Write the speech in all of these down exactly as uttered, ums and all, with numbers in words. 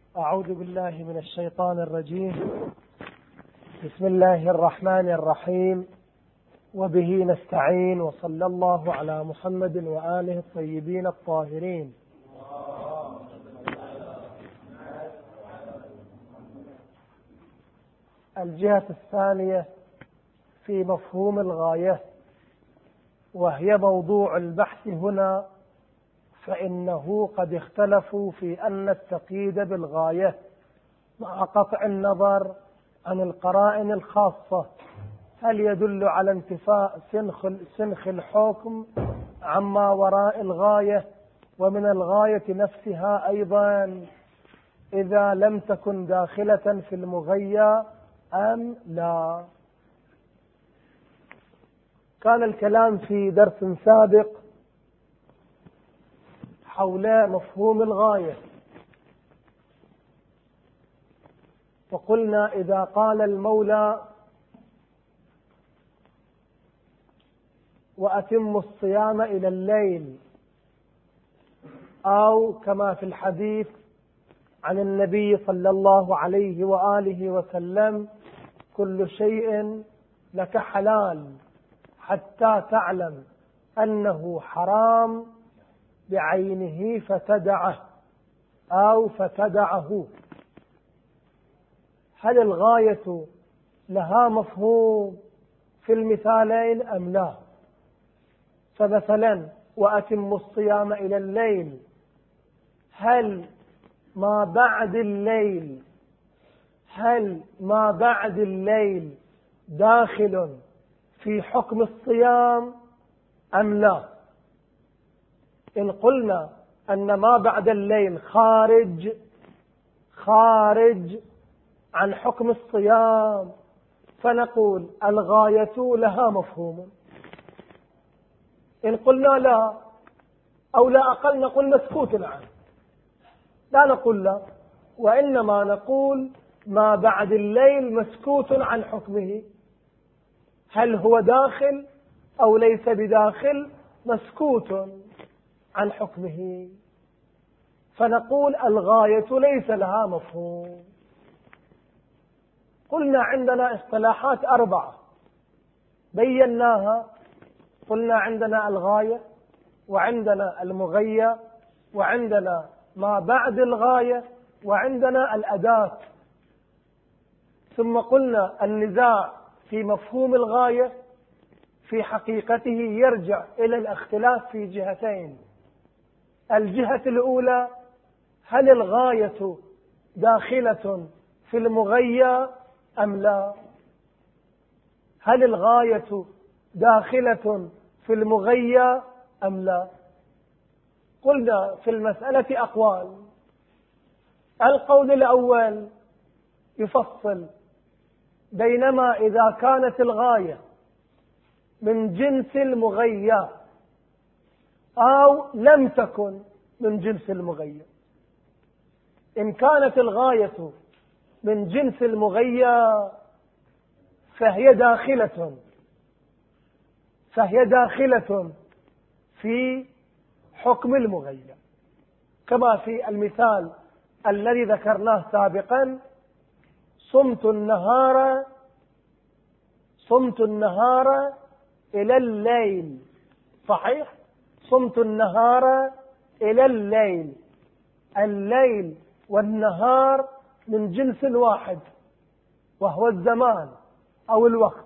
أعوذ بالله من الشيطان الرجيم. بسم الله الرحمن الرحيم، وبه نستعين، وصلى الله على محمد وآله الطيبين الطاهرين. الجهة الثانية في مفهوم الغاية، وهي موضوع البحث هنا، فإنه قد اختلفوا في أن التقييد بالغاية مع قطع النظر عن القرائن الخاصة هل يدل على انتفاء سنخ الحكم عما وراء الغاية، ومن الغاية نفسها أيضا إذا لم تكن داخلة في المغيى أم لا. كان الكلام في درس سابق حول مفهوم الغاية، وقلنا إذا قال المولى وأتموا الصيام إلى الليل، أو كما في الحديث عن النبي صلى الله عليه وآله وسلم كل شيء لك حلال حتى تعلم أنه حرام بعينه فتدعه أو فتدعه. هل الغاية لها مفهوم في المثالين أم لا؟ فمثلا وأتموا الصيام إلى الليل، هل ما بعد الليل هل ما بعد الليل داخل في حكم الصيام أم لا؟ إن قلنا أن ما بعد الليل خارج خارج عن حكم الصيام، فنقول الغاية لها مفهوم. إن قلنا لا، أو لا أقل نقول مسكوت عنه، لا نقول لا، وإنما نقول ما بعد الليل مسكوت عن حكمه، هل هو داخل أو ليس بداخل؟ مسكوت عن حكمه، فنقول الغاية ليس لها مفهوم. قلنا عندنا اصطلاحات أربعة بيناها، قلنا عندنا الغاية، وعندنا المغيى، وعندنا ما بعد الغاية، وعندنا الأداة. ثم قلنا النزاع في مفهوم الغاية في حقيقته يرجع إلى الاختلاف في جهتين. الجهة الأولى، هل الغاية داخلة في المغيى أم لا؟ هل الغاية داخلة في المغيى أم لا؟ قلنا في المسألة أقوال. القول الأول يفصل بينما إذا كانت الغاية من جنس المغيى أو لم تكن من جنس المغيى. إن كانت الغاية من جنس المغيى فهي داخلة فهي داخلة في حكم المغيى، كما في المثال الذي ذكرناه سابقا: صمت النهار صمت النهار إلى الليل. صحيح، صمت النهار إلى الليل، الليل والنهار من جنس واحد وهو الزمان أو الوقت.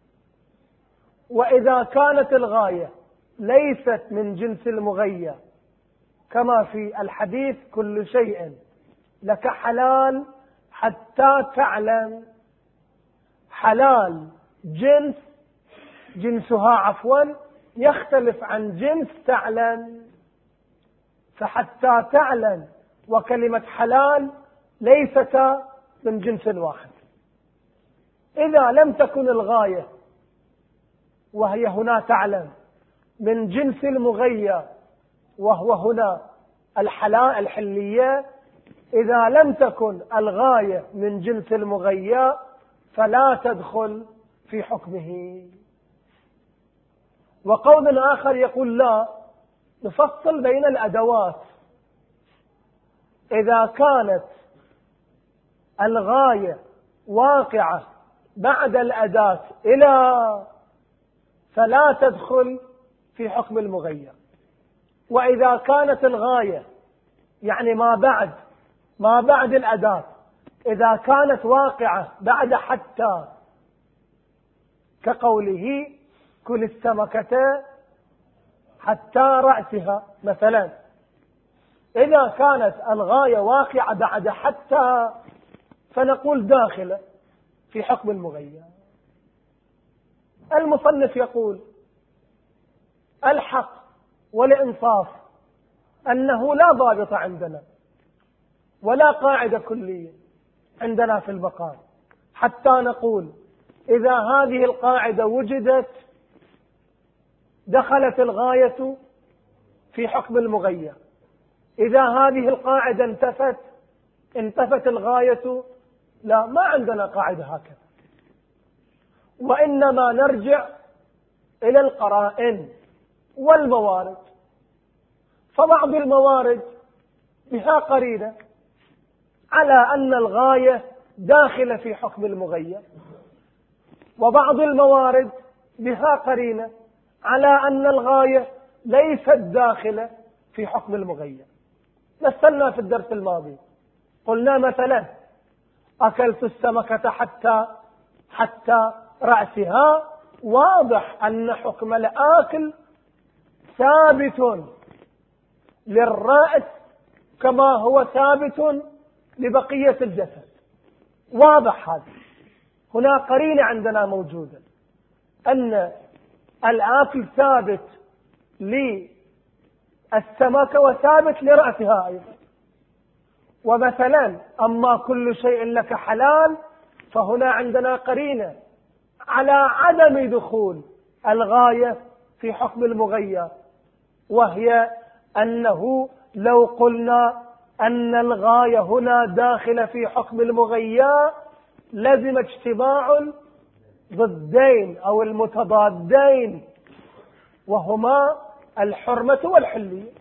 وإذا كانت الغاية ليست من جنس المغيى، كما في الحديث كل شيء لك حلال حتى تعلم، حلال جنس جنسها عفوا يختلف عن جنس تعلم، فحتى تعلم وكلمة حلال ليستا من جنس واحد. إذا لم تكن الغاية وهي هنا تعلم من جنس المغيى وهو هنا الحلال الحلية، إذا لم تكن الغاية من جنس المغيى فلا تدخل في حكمه. وقول آخر يقول لا، نفصل بين الأدوات. إذا كانت الغاية واقعة بعد الأداة إلى فلا تدخل في حكم المغير. وإذا كانت الغاية يعني ما بعد ما بعد الأداة إذا كانت واقعة بعد حتى، كقوله كل السمكة حتى رأسها مثلا، إذا كانت الغاية واقعة بعد حتى فنقول داخلة في حكم المغير. المصنف يقول الحق والإنصاف أنه لا ضابط عندنا ولا قاعدة كلية عندنا في البقاء حتى نقول إذا هذه القاعدة وجدت دخلت الغاية في حكم المغير، إذا هذه القاعدة انتفت انتفت الغاية. لا، ما عندنا قاعدة هكذا، وإنما نرجع إلى القرائن والموارد. فبعض الموارد بها قرينة على أن الغاية داخلة في حكم المغير، وبعض الموارد بها قرينة على أن الغاية ليست داخلة في حكم المغير. مثلنا في الدرس الماضي قلنا مثلا أكلت السمكة حتى حتى رأسها، واضح أن حكم الآكل ثابت للرأس كما هو ثابت لبقية الجسد، واضح هذا. هنا قرينة عندنا موجودة أن الآكل ثابت للسمكة وثابت لرأسها أيضا. ومثلا أما كل شيء لك حلال، فهنا عندنا قرينة على عدم دخول الغاية في حكم المغير، وهي أنه لو قلنا أن الغاية هنا داخلة في حكم المغير لزم اجتماع ضدين أو المتضادين، وهما الحرمة والحلية،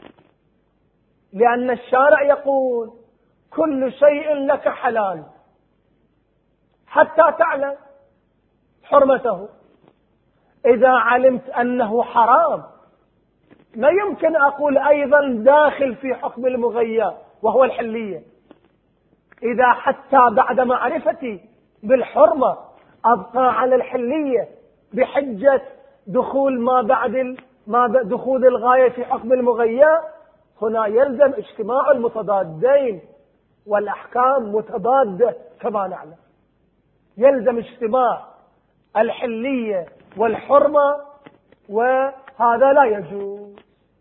لأن الشارع يقول كل شيء لك حلال حتى تعلم حرمته. إذا علمت أنه حرام ما يمكن أقول أيضا داخل في حكم المغير وهو الحلية. إذا حتى بعد معرفتي بالحرمة أبقى على الحلية بحجة دخول ما بعد ما دخول الغاية في حكم المغير، هنا يلزم اجتماع المتضادين، والأحكام متضادة كما نعلم، يلزم اجتماع الحلية والحرمة، وهذا لا يجوز.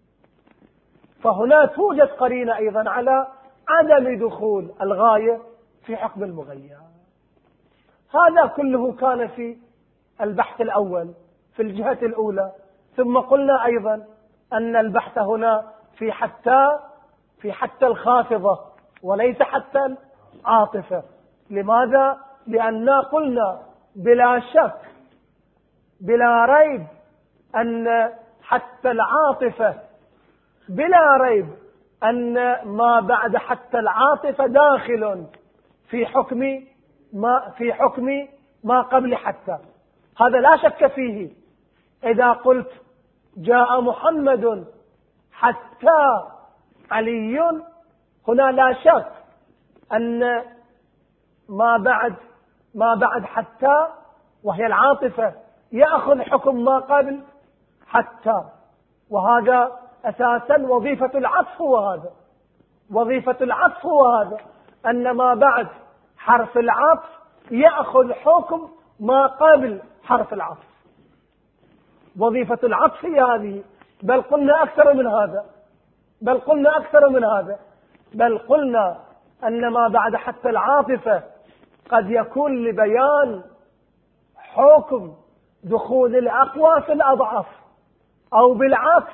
فهنا توجد قرينة أيضا على عدم دخول الغاية في حكم المغير. هذا كله كان في البحث الأول في الجهة الأولى. ثم قلنا أيضا أن البحث هنا في حتى في حتى الخافضة وليس حتى العاطفة. لماذا؟ لأننا قلنا بلا شك بلا ريب أن حتى العاطفة بلا ريب أن ما بعد حتى العاطفة داخل في حكم ما في حكم ما قبل حتى، هذا لا شك فيه. إذا قلت جاء محمد حتى علي، هنا لا شك أن ما بعد ما بعد حتى وهي العاطفة يأخذ حكم ما قبل حتى، وهذا أساسا وظيفة العطف. وهذا وظيفة العطف وهذا أن ما بعد حرف العطف يأخذ حكم ما قبل حرف العطف. وظيفة العطف هي هذه. بل قلنا أكثر من هذا بل قلنا أكثر من هذا بل قلنا أن ما بعد حتى العاطفة قد يكون لبيان حكم دخول الأقوى في الأضعف، أو بالعكس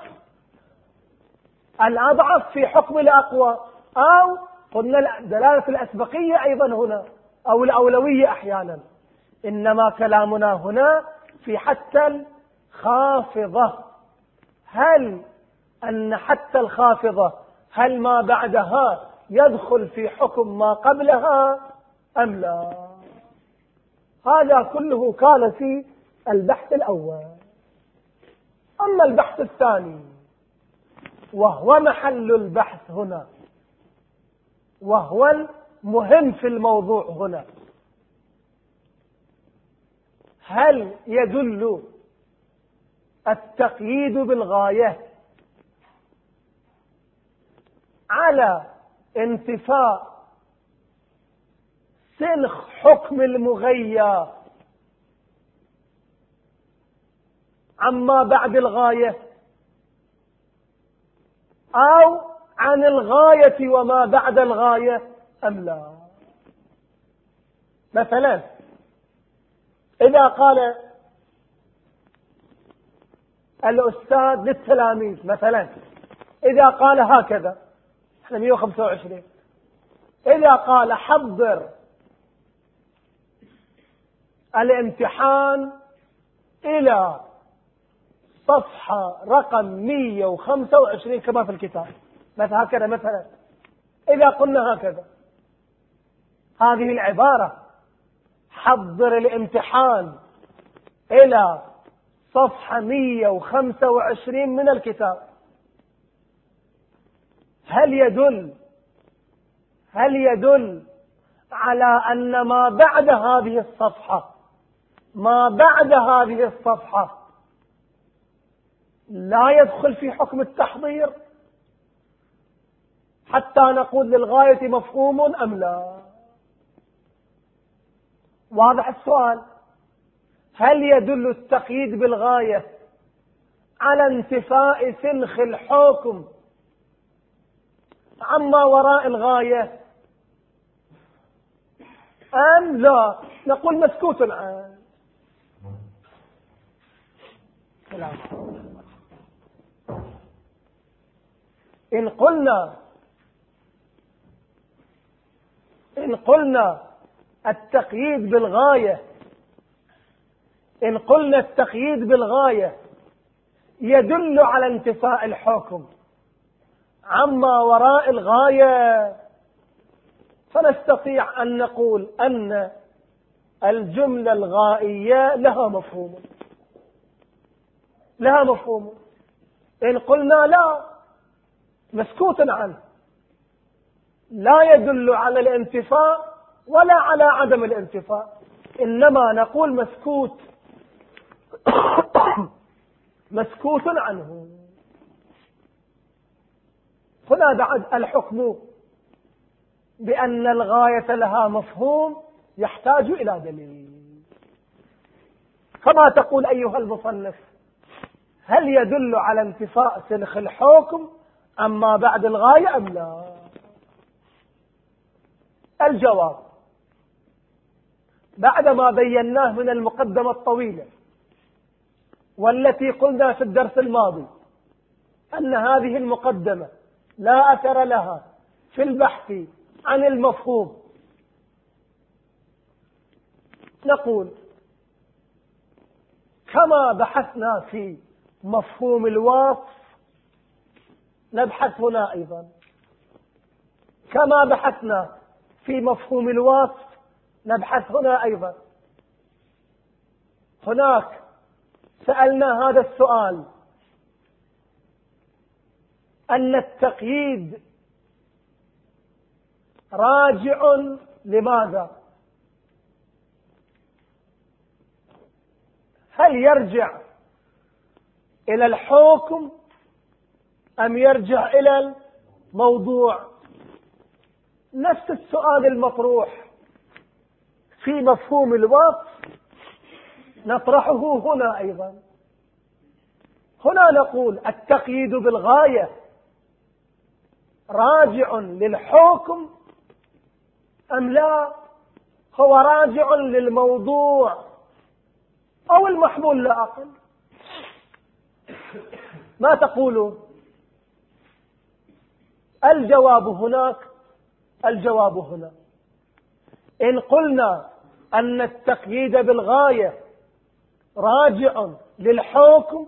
الأضعف في حكم الأقوى، أو قلنا دلالة الأسبقية أيضا هنا، أو الأولوية أحيانا. إنما كلامنا هنا في حتى الخافضة. هل أن حتى الخافضة هل ما بعدها يدخل في حكم ما قبلها أم لا؟ هذا كله كان في البحث الأول. أما البحث الثاني وهو محل البحث هنا، وهو المهم في الموضوع هنا، هل يدل التقييد بالغاية على انتفاء سلخ حكم المغير عما بعد الغاية، أو عن الغاية وما بعد الغاية أم لا؟ مثلا إذا قال الأستاذ للتلاميذ، مثلا إذا قال هكذا، احنا مئة وخمسة وعشرين، إذا قال حضر الامتحان إلى صفحة رقم مئة وخمسة وعشرين كما في الكتاب، مثلا هكذا، مثلا إذا قلنا هكذا، هذه العبارة حضر الامتحان إلى صفحة مئة وخمسة وعشرين من الكتاب، هل يدل هل يدل على أن ما بعد هذه الصفحة ما بعد هذه الصفحة لا يدخل في حكم التحضير حتى نقول للغاية مفهوم أم لا؟ واضح السؤال؟ هل يدل التقييد بالغاية على انتفاء سلخ الحكم عما وراء الغاية أم لا؟ نقول مسكوت عنه. إن قلنا إن قلنا التقييد بالغاية إن قلنا التقييد بالغاية يدل على انتفاء الحكم عما وراء الغاية، فنستطيع أن نقول أن الجملة الغائية لها مفهوم لها مفهوم إن قلنا لا، مسكوت عنه، لا يدل على الانتفاء ولا على عدم الانتفاء، إنما نقول مسكوت مسكوت عنه. هنا بعد الحكم بأن الغاية لها مفهوم يحتاج إلى دليل، كما تقول أيها المصنف: هل يدل على انتفاء سلخ الحكم أما بعد الغاية أم لا؟ الجواب بعدما بيناه من المقدمة الطويلة والتي قلنا في الدرس الماضي أن هذه المقدمة لا أثر لها في البحث عن المفهوم، نقول كما بحثنا في مفهوم الوصف نبحث هنا أيضا، كما بحثنا في مفهوم الوصف نبحث هنا أيضا. هناك سألنا هذا السؤال: أن التقييد راجع لماذا؟ هل يرجع إلى الحكم أم يرجع إلى الموضوع؟ نفس السؤال المطروح في مفهوم الوصف نطرحه هنا أيضا. هنا نقول التقييد بالغاية راجع للحكم أم لا؟ هو راجع للموضوع أو المحمول لا أقل. ما تقولون؟ الجواب هناك الجواب هنا إن قلنا أن التقييد بالغاية راجع للحكم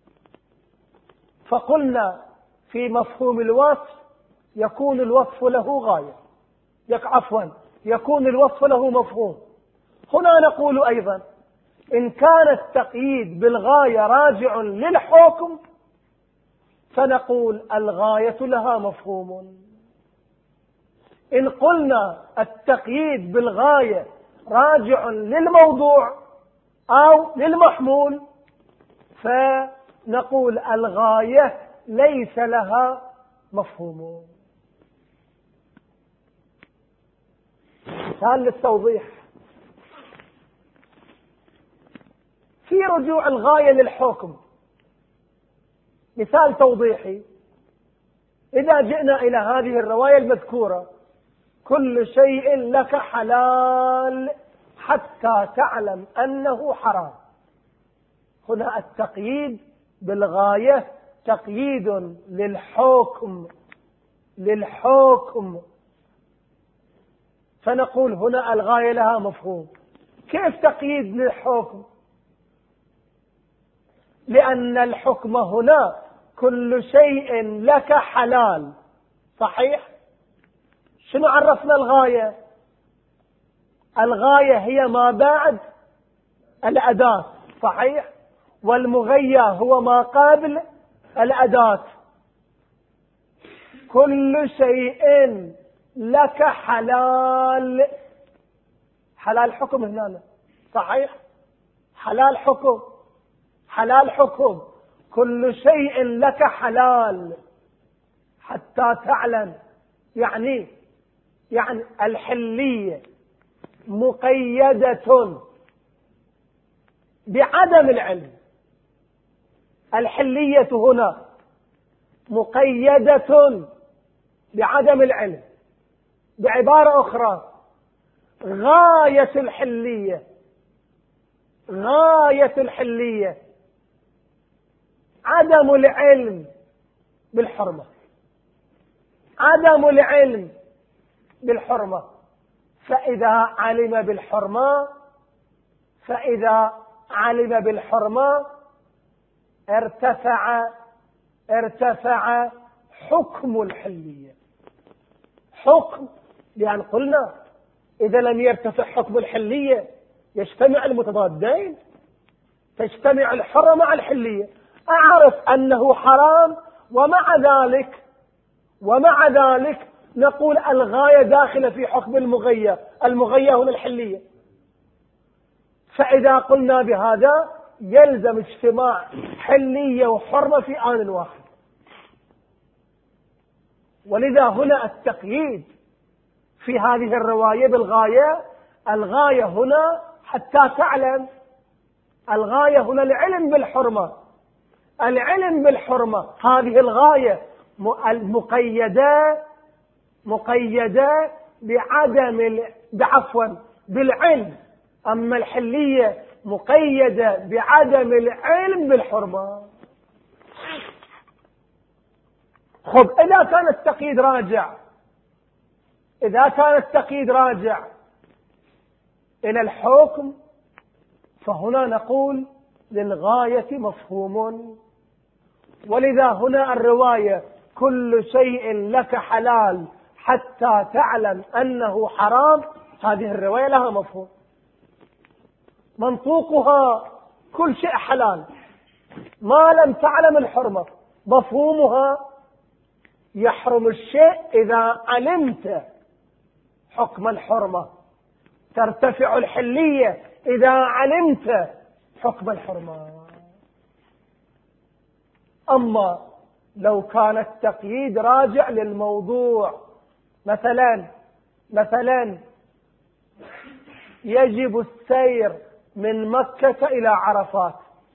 فقلنا في مفهوم الوصف يكون الوصف له غاية، عفوا يكون الوصف له مفهوم. هنا نقول أيضا إن كان التقييد بالغاية راجع للحكم فنقول الغاية لها مفهوم. إن قلنا التقييد بالغاية راجع للموضوع أو للمحمول فنقول الغاية ليس لها مفهوم. مثال للتوضيح: في رجوع الغاية للحكم. مثال توضيحي: إذا جئنا إلى هذه الرواية المذكورة كل شيء لك حلال حتى تعلم أنه حرام، هنا التقييد بالغاية تقييد للحكم للحكم فنقول هنا الغاية لها مفهوم. كيف تقييد للحكم؟ لأن الحكم هنا كل شيء لك حلال، صحيح؟ شنو عرفنا الغاية؟ الغاية هي ما بعد الأداة، صحيح؟ والمغيى هو ما قبل الأداة. كل شيء لك حلال، حلال حكم هنا، صحيح؟ حلال حكم، حلال حكم. كل شيء لك حلال حتى تعلم، يعني يعني الحلية مقيدة بعدم العلم. الحلية هنا مقيدة بعدم العلم. بعبارة أخرى غاية الحلية غاية الحلية عدم العلم بالحرمة، عدم العلم بالحرمة. فإذا علم بالحرمة فإذا علم بالحرمة ارتفع ارتفع حكم الحلية. حكم، لأن قلنا إذا لم يرتفع حكم الحلية يجتمع المتضادين، تجتمع الحرمة مع الحلية. أعرف أنه حرام ومع ذلك ومع ذلك نقول الغاية داخلة في حكم المغير، المغير هنا الحلية. فإذا قلنا بهذا يلزم اجتماع حلية وحرمة في آن واحد. ولذا هنا التقييد في هذه الرواية بالغاية، الغاية هنا حتى تعلم، الغاية هنا العلم بالحرمة. العلم بالحرمة هذه الغاية المقيدة مقيدة بعدم بعفوا بالعلم، أما الحلية مقيدة بعدم العلم بالحرمة. خب إذا كان التقييد راجع إذا كان التقييد راجع إلى الحكم فهنا نقول للغاية مفهوم. ولذا هنا الرواية كل شيء لك حلال حتى تعلم أنه حرام، هذه الرواية لها مفهوم. منطوقها كل شيء حلال ما لم تعلم الحرمة. مفهومها يحرم الشيء إذا علمت حكم الحرمة، ترتفع الحلية إذا علمت حكم الحرمة. أما لو كان التقييد راجع للموضوع، مثلا مثلا يجب السير من مكة إلى عرفات،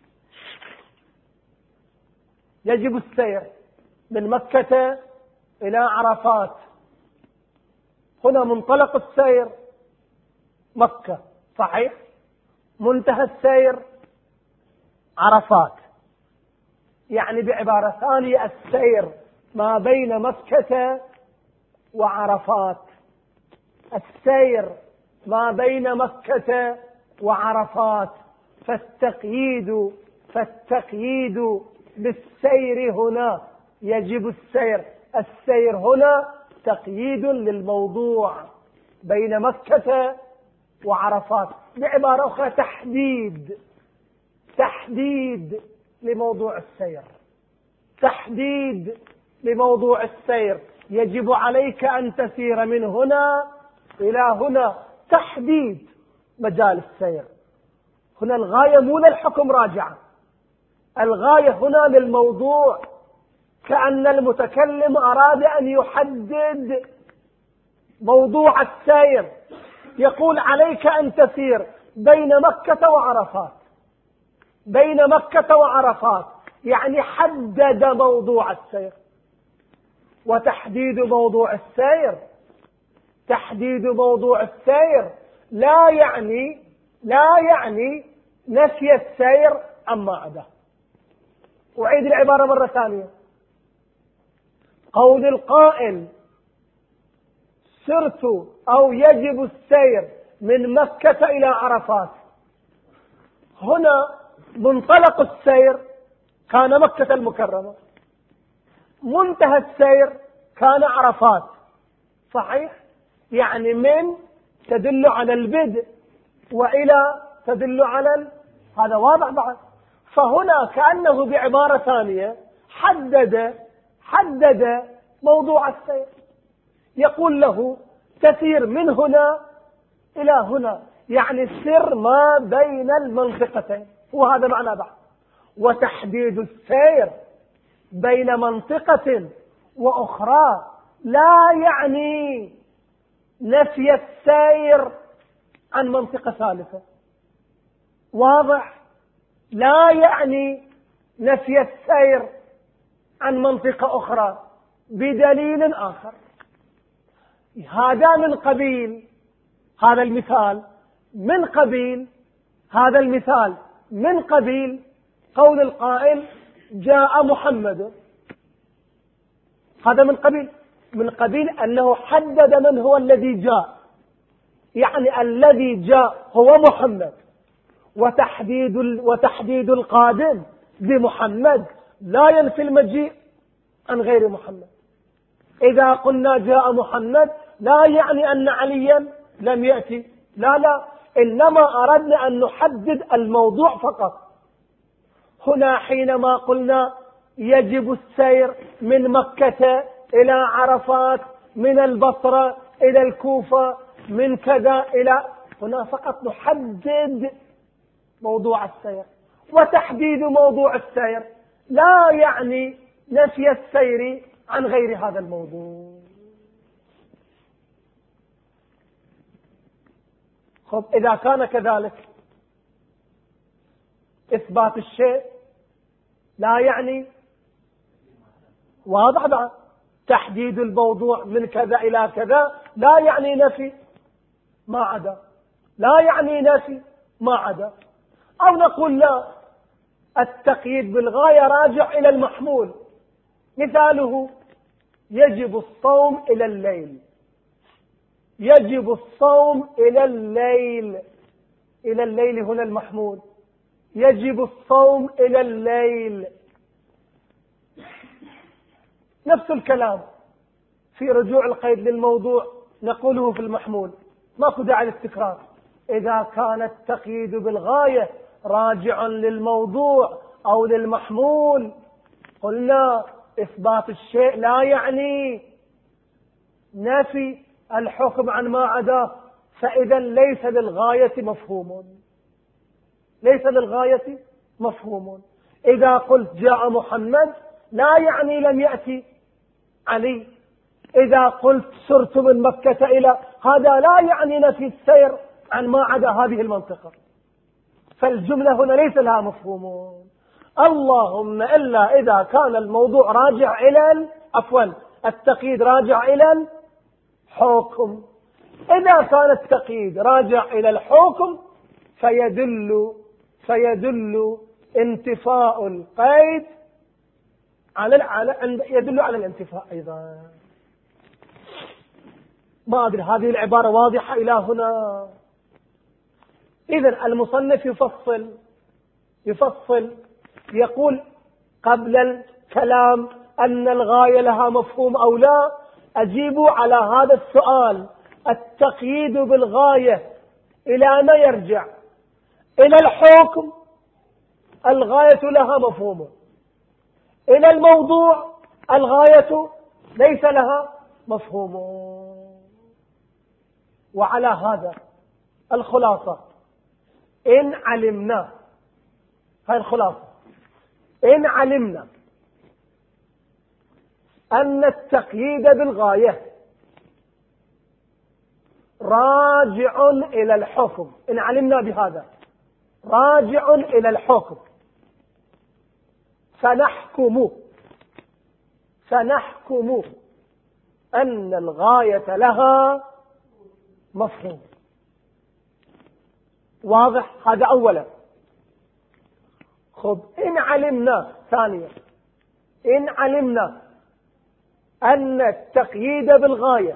يجب السير من مكة إلى عرفات. هنا منطلق السير مكة، صحيح؟ منتهى السير عرفات. يعني بعبارة ثانية السير ما بين مكة وعرفات، السير ما بين مكة وعرفات. فالتقييد فالتقييد بالسير هنا يجب السير، السير هنا تقييد للموضوع، بين مكة وعرفات. بعبارة أخرى تحديد تحديد لموضوع السير، تحديد لموضوع السير. يجب عليك أن تسير من هنا إلى هنا، تحديد مجال السير. هنا الغاية مو للحكم راجعة، الغاية هنا للموضوع، كأن المتكلم أراد أن يحدد موضوع السير. يقول عليك أن تسير بين مكة وعرفات، بين مكة وعرفات، يعني حدد موضوع السير. وتحديد موضوع السير تحديد موضوع السير لا يعني لا يعني نفي السير عما عداه. أعيد العبارة مرة ثانية. قول القائل سرت أو يجب السير من مكة إلى عرفات، هنا منطلق السير كان مكة المكرمة، منتهى السير كان عرفات، صحيح؟ يعني من تدل على البدء وإلى تدل على ال... هذا واضح بعد. فهنا كأنه بعبارة ثانية حدد حدد موضوع السير. يقول له تسير من هنا إلى هنا، يعني السر ما بين المنطقتين، وهذا معنى بعد. وتحديد السير بين منطقة وأخرى لا يعني نفي السير عن منطقة ثالثة، واضح؟ لا يعني نفي السير عن منطقة أخرى بدليل آخر. هذا من قبيل هذا المثال من قبيل هذا المثال من قبيل قول القائل جاء محمد. هذا من قبيل من قبيل أنه حدد من هو الذي جاء، يعني الذي جاء هو محمد. وتحديد وتحديد القادم بمحمد لا ينفي المجيء عن غير محمد. إذا قلنا جاء محمد لا يعني أن عليا لم يأتي، لا لا، إنما أردنا أن نحدد الموضوع فقط. هنا حينما قلنا يجب السير من مكة إلى عرفات، من البصرة إلى الكوفة، من كذا إلى هنا، فقط نحدد موضوع السير. وتحديد موضوع السير لا يعني نفي السير عن غير هذا الموضوع. خب إذا كان كذلك إثبات الشيء لا يعني، واضح بقى، تحديد الموضوع من كذا إلى كذا لا يعني نفي ما عدا، لا يعني نفي ما عدا. أو نقول لا، التقييد بالغاية راجع إلى المحمول. مثاله يجب الصوم إلى الليل، يجب الصوم إلى الليل، إلى الليل هنا المحمول، يجب الصوم إلى الليل. نفس الكلام في رجوع القيد للموضوع نقوله في المحمول، ماكو داعي للتكرار. إذا كان التقييد بالغاية راجع للموضوع أو للمحمول قلنا إثبات الشيء لا يعني نفي الحكم عن ما عداه، فإذا ليس للغاية مفهوم، ليس للغاية مفهوم. إذا قلت جاء محمد لا يعني لم يأتي علي. إذا قلت سرت من مكة إلى، هذا لا يعني نفي السير عن ما عدا هذه المنطقة. فالجملة هنا ليس لها مفهوم، اللهم إلا إذا كان الموضوع راجع إلى عفوا التقييد راجع إلى الحكم. إذا كان التقييد راجع إلى الحكم فيدل فيدل انتفاء القيد على على يدل على الانتفاء أيضا. ما أدري هذه العبارة واضحة إلى هنا. إذن المصنف يفصل يفصل يقول قبل الكلام أن الغاية لها مفهوم أو لا، أجيب على هذا السؤال التقييد بالغاية إلى ما يرجع؟ إلى الحكم، الغاية لها مفهوم. إلى الموضوع، الغاية ليس لها مفهوم. وعلى هذا الخلاصة، إن علمنا، هاي الخلاصة، إن علمنا أن التقييد بالغاية راجع إلى الحكم، إن علمنا بهذا راجع إلى الحكم، فنحكم فنحكم أن الغاية لها مفهوم. واضح؟ هذا أولا. خب، إن علمنا ثانيا، إن علمنا أن التقييد بالغاية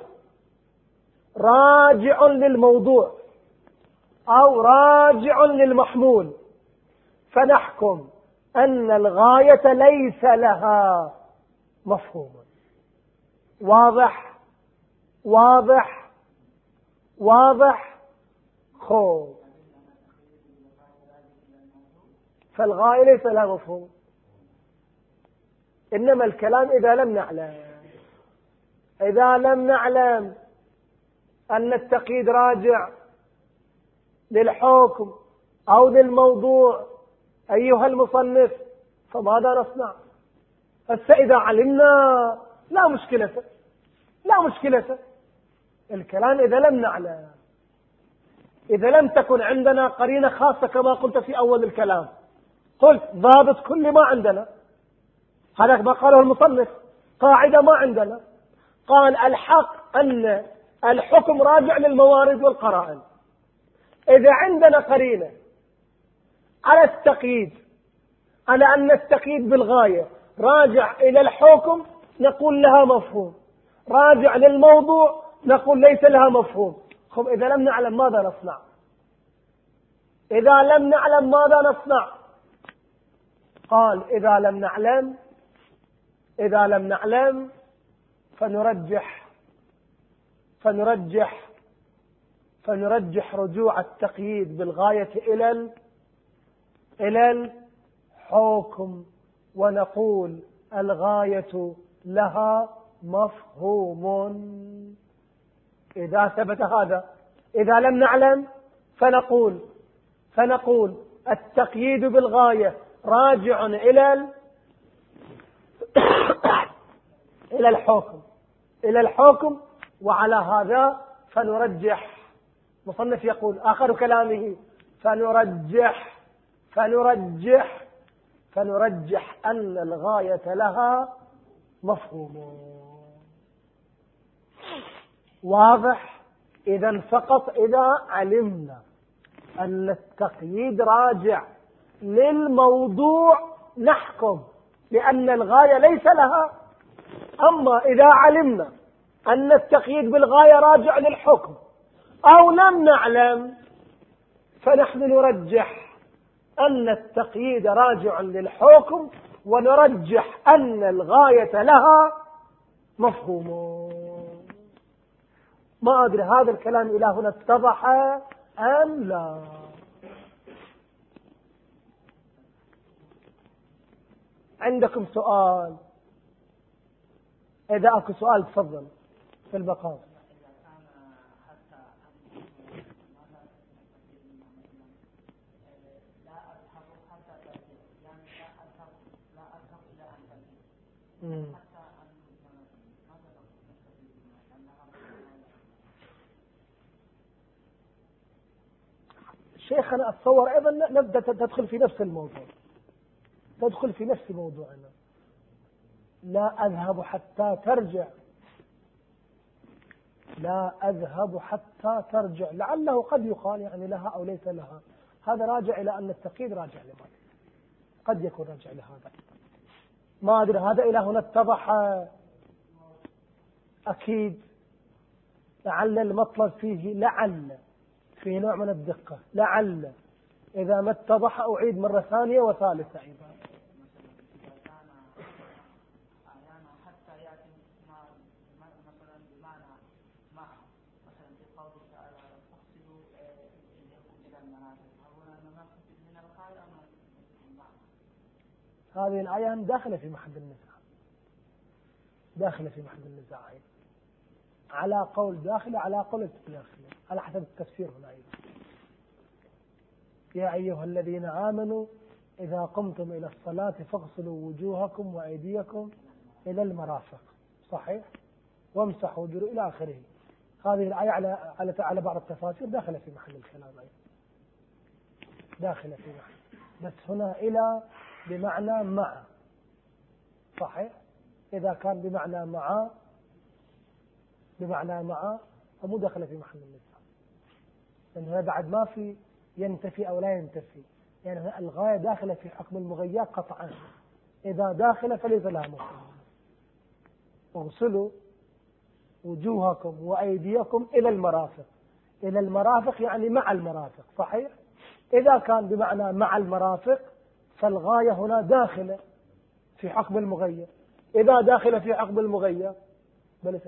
راجع للموضوع أو راجع للمحمول، فنحكم أن الغاية ليس لها مفهوم. واضح واضح واضح. خب، فالغاية ليس لها مفهوم، إنما الكلام إذا لم نعلم إذا لم نعلم أن التقييد راجع للحكم أو للموضوع أيها المصنف، فماذا نصنع؟ هسه إذا علمنا لا مشكلة، لا مشكلة. الكلام إذا لم نعلم، إذا لم تكن عندنا قرينة خاصة كما قلت في أول الكلام، قلت ضابط كل ما عندنا، هذا ما قاله المصنف، قاعدة ما عندنا، قال الحق أن الحكم راجع للموارد والقرائن. إذا عندنا قرينة على التقييد، على أن التقييد بالغاية راجع إلى الحكم، نقول لها مفهوم، راجع للموضوع نقول ليس لها مفهوم. خب، إذا لم نعلم ماذا نصنع؟ إذا لم نعلم ماذا نصنع؟ قال إذا لم نعلم إذا لم نعلم فنرجح فنرجح فنرجح رجوع التقييد بالغاية إلى ال... إلى الحكم، ونقول الغاية لها مفهوم. إذا ثبت هذا، إذا لم نعلم فنقول فنقول التقييد بالغاية راجع إلى ال... إلى الحكم إلى الحكم وعلى هذا فنرجح. مصنف يقول آخر كلامه فنرجح فنرجح فنرجح أن الغاية لها مفهوم. واضح؟ إذا فقط إذا علمنا أن التقييد راجع للموضوع نحكم لأن الغاية ليس لها. أما إذا علمنا أن التقييد بالغاية راجع للحكم أو لم نعلم، فنحن نرجح أن التقييد راجع للحكم ونرجح أن الغاية لها مفهوم. ما أدري هذا الكلام إلى هنا اتضح أم لا؟ عندكم سؤال؟ إذا أكو سؤال تفضل في البقاء. شيخ أنا أتصور أيضا نبدأ تدخل في نفس الموضوع تدخل في نفس موضوعنا. لا أذهب حتى ترجع لا أذهب حتى ترجع لعله قد يقال يعني لها أو ليس لها. هذا راجع إلى أن التقييد راجع لماذا، قد يكون راجع لهذا. ما أدري هذا إلى هنا اتضح. أكيد لعل المطلب فيه لعل فيه نوع من الدقة، لعل إذا ما اتضح أعيد مرة ثانية وثالثة أيضا. هذه الآية داخلة في محل النزاع، داخلة في محل النزاع على قول داخلة على قول داخلة على حسب التفسير هنا أيضا. يا أيها الذين آمنوا إذا قمتم إلى الصلاة فاغسلوا وجوهكم وأيديكم إلى المرافق، صحيح، وامسحوا وجوهكم إلى آخره. هذه الآية على على على بعض التفاسير داخلة في محل الكلام أيضا، داخلة في محل، بس هنا إلى بمعنى مع، صحيح. إذا كان بمعنى مع بمعنى مع فمو داخلة في محل النزاع، لأن هنا بعد ما في ينتفي أو لا ينتفي، يعني الغاية داخلة في حكم المغير قطعا، إذا داخلة فليس لها مفهوم. اغسلوا وجوهكم وأيديكم إلى المرافق، إلى المرافق يعني مع المرافق، صحيح. إذا كان بمعنى مع المرافق فالغاية هنا داخلة في حكم المغير. إذا داخلة في حكم المغير بل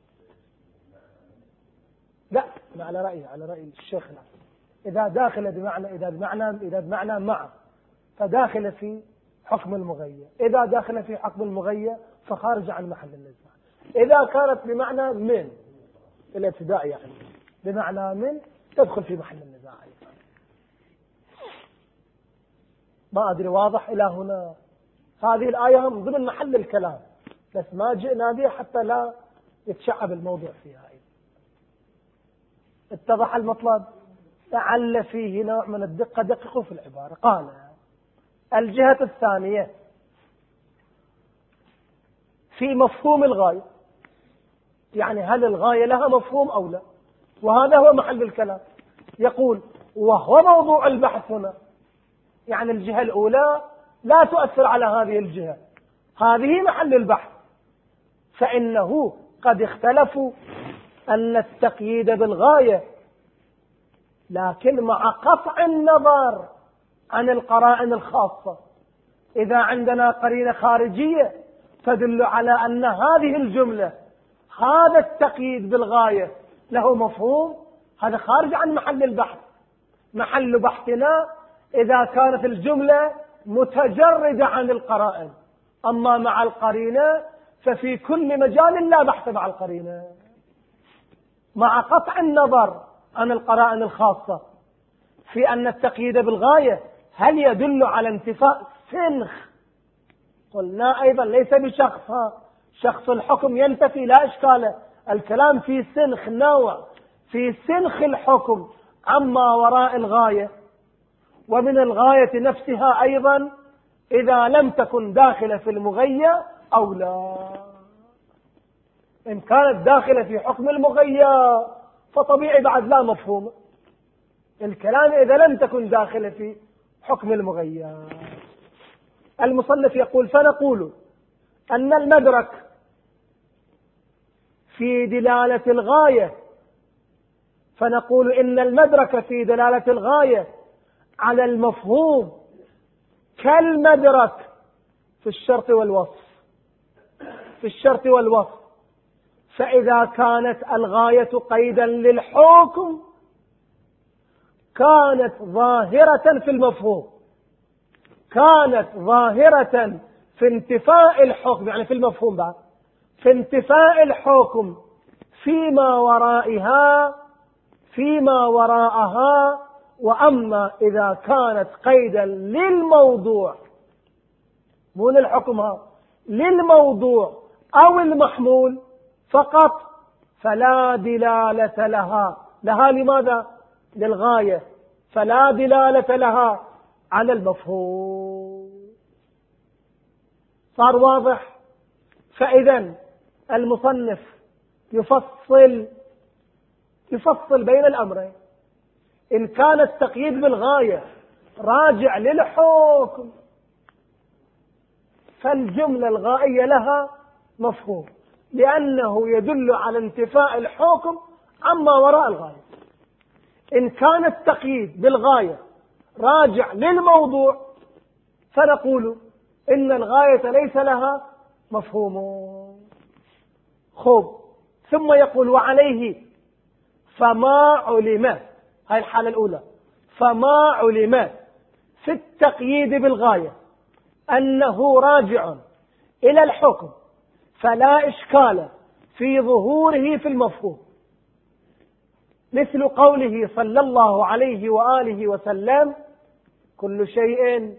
لا، على رأي على رأي الشيخ لا. إذا داخلة بمعنى إذا بمعنى إذا بمعنى مع فداخلة في حكم المغير، إذا داخلة في حكم المغير فخارج عن محل النزاع. إذا كانت بمعنى من الابتداء يعني بمعنى من تدخل في محل النزاع. ما أدري واضح إلى هنا؟ هذه الآية من ضمن محل الكلام، بس ما جئنا بها حتى لا يتشعب الموضوع فيها. اتضح المطلب؟ لعل فيه نوع من الدقة، دققوا في العبارة. قال الجهة الثانية في مفهوم الغاية، يعني هل الغاية لها مفهوم أو لا، وهذا هو محل الكلام. يقول وهو موضوع البحث هنا، يعني الجهة الأولى لا تؤثر على هذه الجهة، هذه محل البحث. فإنه قد اختلفوا أن التقييد بالغاية، لكن مع قطع النظر عن القرائن الخاصة. إذا عندنا قرينة خارجية تدل على أن هذه الجملة هذا التقييد بالغاية له مفهوم، هذا خارج عن محل البحث. محل بحثنا إذا كانت الجملة متجردة عن القرائن، أما مع القرينة ففي كل مجال لا بحث مع القرينة، مع قطع النظر عن القرائن الخاصة في أن التقييد بالغاية هل يدل على انتفاء سنخ. قلنا أيضا ليس بشخصها، شخص الحكم ينتفي لا إشكال، الكلام في سنخ نوع، في سنخ الحكم عما وراء الغاية، ومن الغاية نفسها أيضا إذا لم تكن داخلة في المغير أو لا. إن كانت داخلة في حكم المغير فطبيعي بعد لا مفهوم الكلام إذا لم تكن داخلة في حكم المغير. المصنف يقول فنقول أن المدرك في دلالة الغاية فنقول إن المدرك في دلالة الغاية على المفهوم كالمدرك في الشرط والوصف، في الشرط والوصف. فإذا كانت الغاية قيدا للحكم كانت ظاهرة في المفهوم، كانت ظاهرة في انتفاء الحكم، يعني في المفهوم بعد، في انتفاء الحكم فيما ورائها فيما وراءها. وأما إذا كانت قيدا للموضوع، مو للحكم، للموضوع أو المحمول فقط فلا دلالة لها. لها لماذا؟ للغاية، فلا دلالة لها على المفهوم. صار واضح؟ فإذا المصنف يفصل يفصل بين الأمرين. إن كان التقييد بالغاية راجع للحكم فالجملة الغائية لها مفهوم، لأنه يدل على انتفاء الحكم عما وراء الغاية. إن كان التقييد بالغاية راجع للموضوع فنقول إن الغاية ليس لها مفهوم. خب ثم يقول وعليه فما علم، هاي الحالة الأولى، فما علم في التقييد بالغاية أنه راجع إلى الحكم فلا إشكال في ظهوره في المفهوم، مثل قوله صلى الله عليه وآله وسلم: كل شيء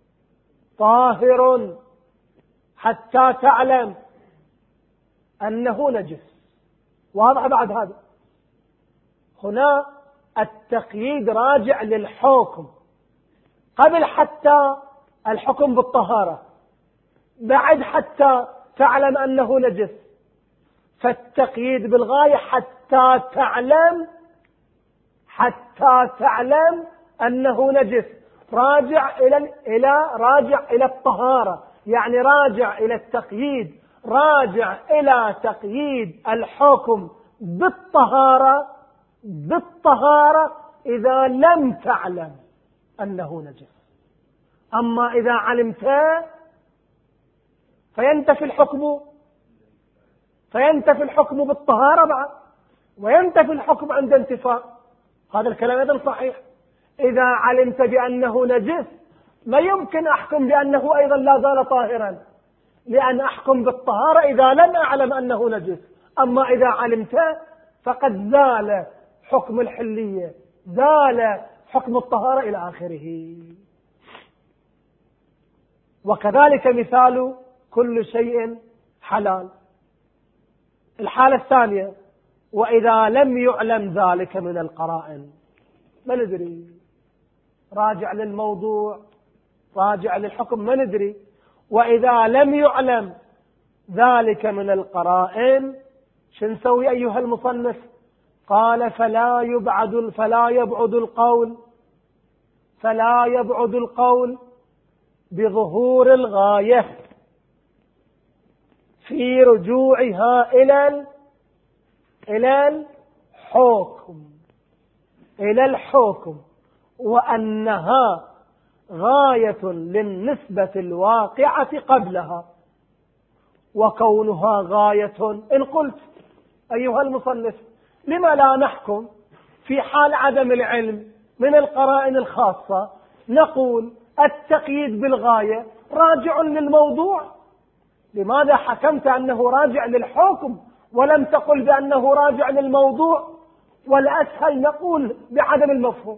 طاهر حتى تعلم أنه نجس. واضح بعد هذا؟ هنا التقييد راجع للحكم، قبل حتى الحكم بالطهارة، بعد حتى تعلم أنه نجس. فالتقييد بالغاية حتى تعلم حتى تعلم أنه نجس، راجع إلى إلى راجع إلى الطهارة، يعني راجع إلى التقييد، راجع إلى تقييد الحكم بالطهارة بالطهارة إذا لم تعلم أنه نجس. أما إذا علمت فينتفي الحكم فينتفي الحكم بالطهارة بعد، وينتفي الحكم عند انتفاء. هذا الكلام أيضا صحيح. إذا علمت بأنه نجس ما يمكن أحكم بأنه أيضا لا زال طاهرا، لأن أحكم بالطهارة إذا لم أعلم أنه نجس. أما إذا علمت فقد زال حكم الحلية، زال حكم الطهارة إلى آخره. وكذلك مثال كل شيء حلال. الحالة الثانية: وإذا لم يعلم ذلك من القرائن، ما ندري، راجع للموضوع، راجع للحكم، ما ندري. وإذا لم يعلم ذلك من القرائن شو نسوي أيها المصنف؟ قال: فلا يبعد فلا يبعد القول فلا يبعد القول بظهور الغاية في رجوعها إلى إلى الحكم إلى الحكم وأنها غاية للنسبة الواقعة قبلها، وكونها غاية. إن قلت أيها المصنف: لما لا نحكم في حال عدم العلم من القرائن الخاصة؟ نقول: التقييد بالغاية راجع للموضوع. لماذا حكمت أنه راجع للحكم ولم تقل بأنه راجع للموضوع؟ والأسهل نقول بعدم المفهوم.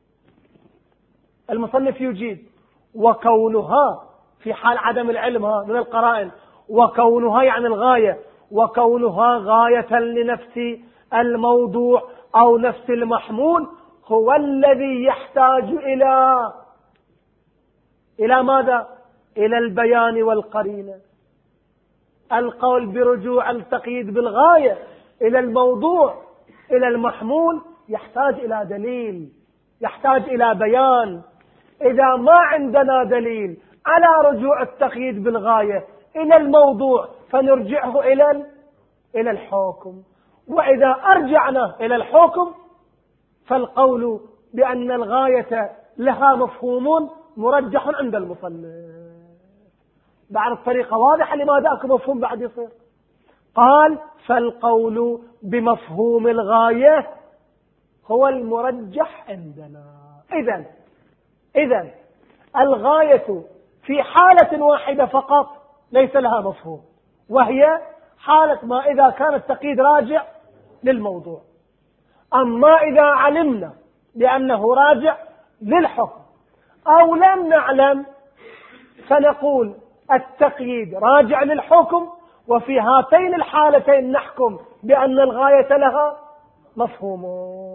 المصنف يجيب: وكونها في حال عدم العلم من القرائن، وكونها يعني الغاية، وكونها غاية لنفس الموضوع أو نفس المحمول هو الذي يحتاج إلى إلى ماذا؟ إلى البيان والقرينة. القول برجوع التقييد بالغاية إلى الموضوع إلى المحمول يحتاج إلى دليل، يحتاج إلى بيان. إذا ما عندنا دليل على رجوع التقييد بالغاية إلى الموضوع فنرجعه إلى إلى الحكم. وإذا أرجعنا إلى الحكم فالقول بأن الغاية لها مفهوم مرجح عند المصنف. بعد الطريقة واضحة لماذا أكو مفهوم بعد يصير؟ قال: فالقول بمفهوم الغاية هو المرجح عندنا. إذن إذن الغاية في حالة واحدة فقط ليس لها مفهوم، وهي حالة ما إذا كان التقييد راجع للموضوع. أما إذا علمنا بأنه راجع للحكم أو لم نعلم فنقول التقييد راجع للحكم، وفي هاتين الحالتين نحكم بأن الغاية لها مفهوم.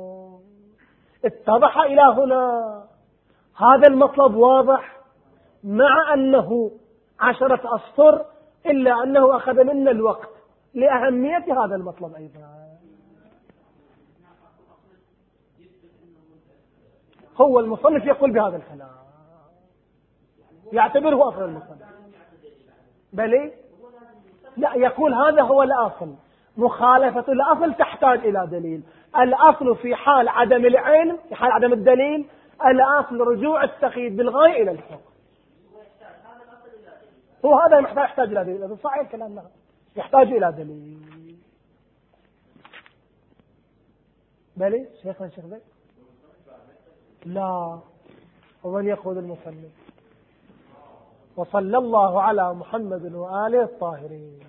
اتضح إلى هنا هذا المطلب واضح، مع أنه عشرة أسطر إلا أنه أخذ منا الوقت لأهمية هذا المطلب أيضا. هو المصنف يقول بهذا الكلام، يعتبره أصل المصنف، بل لا، يقول هذا هو الأصل. مخالفة الأصل تحتاج إلى دليل. الأصل في حال عدم العلم، في حال عدم الدليل، الأصل رجوع التقييد بالغاية إلى الحكم. هو هذا محتاج يحتاج إلى دليل. صحيح الكلام، نعم، يحتاج إلى دليل. بلي شيخنا شيخ بي؟ لا، ومن يقول المصنف؟ وصلى الله على محمد وآله الطاهرين.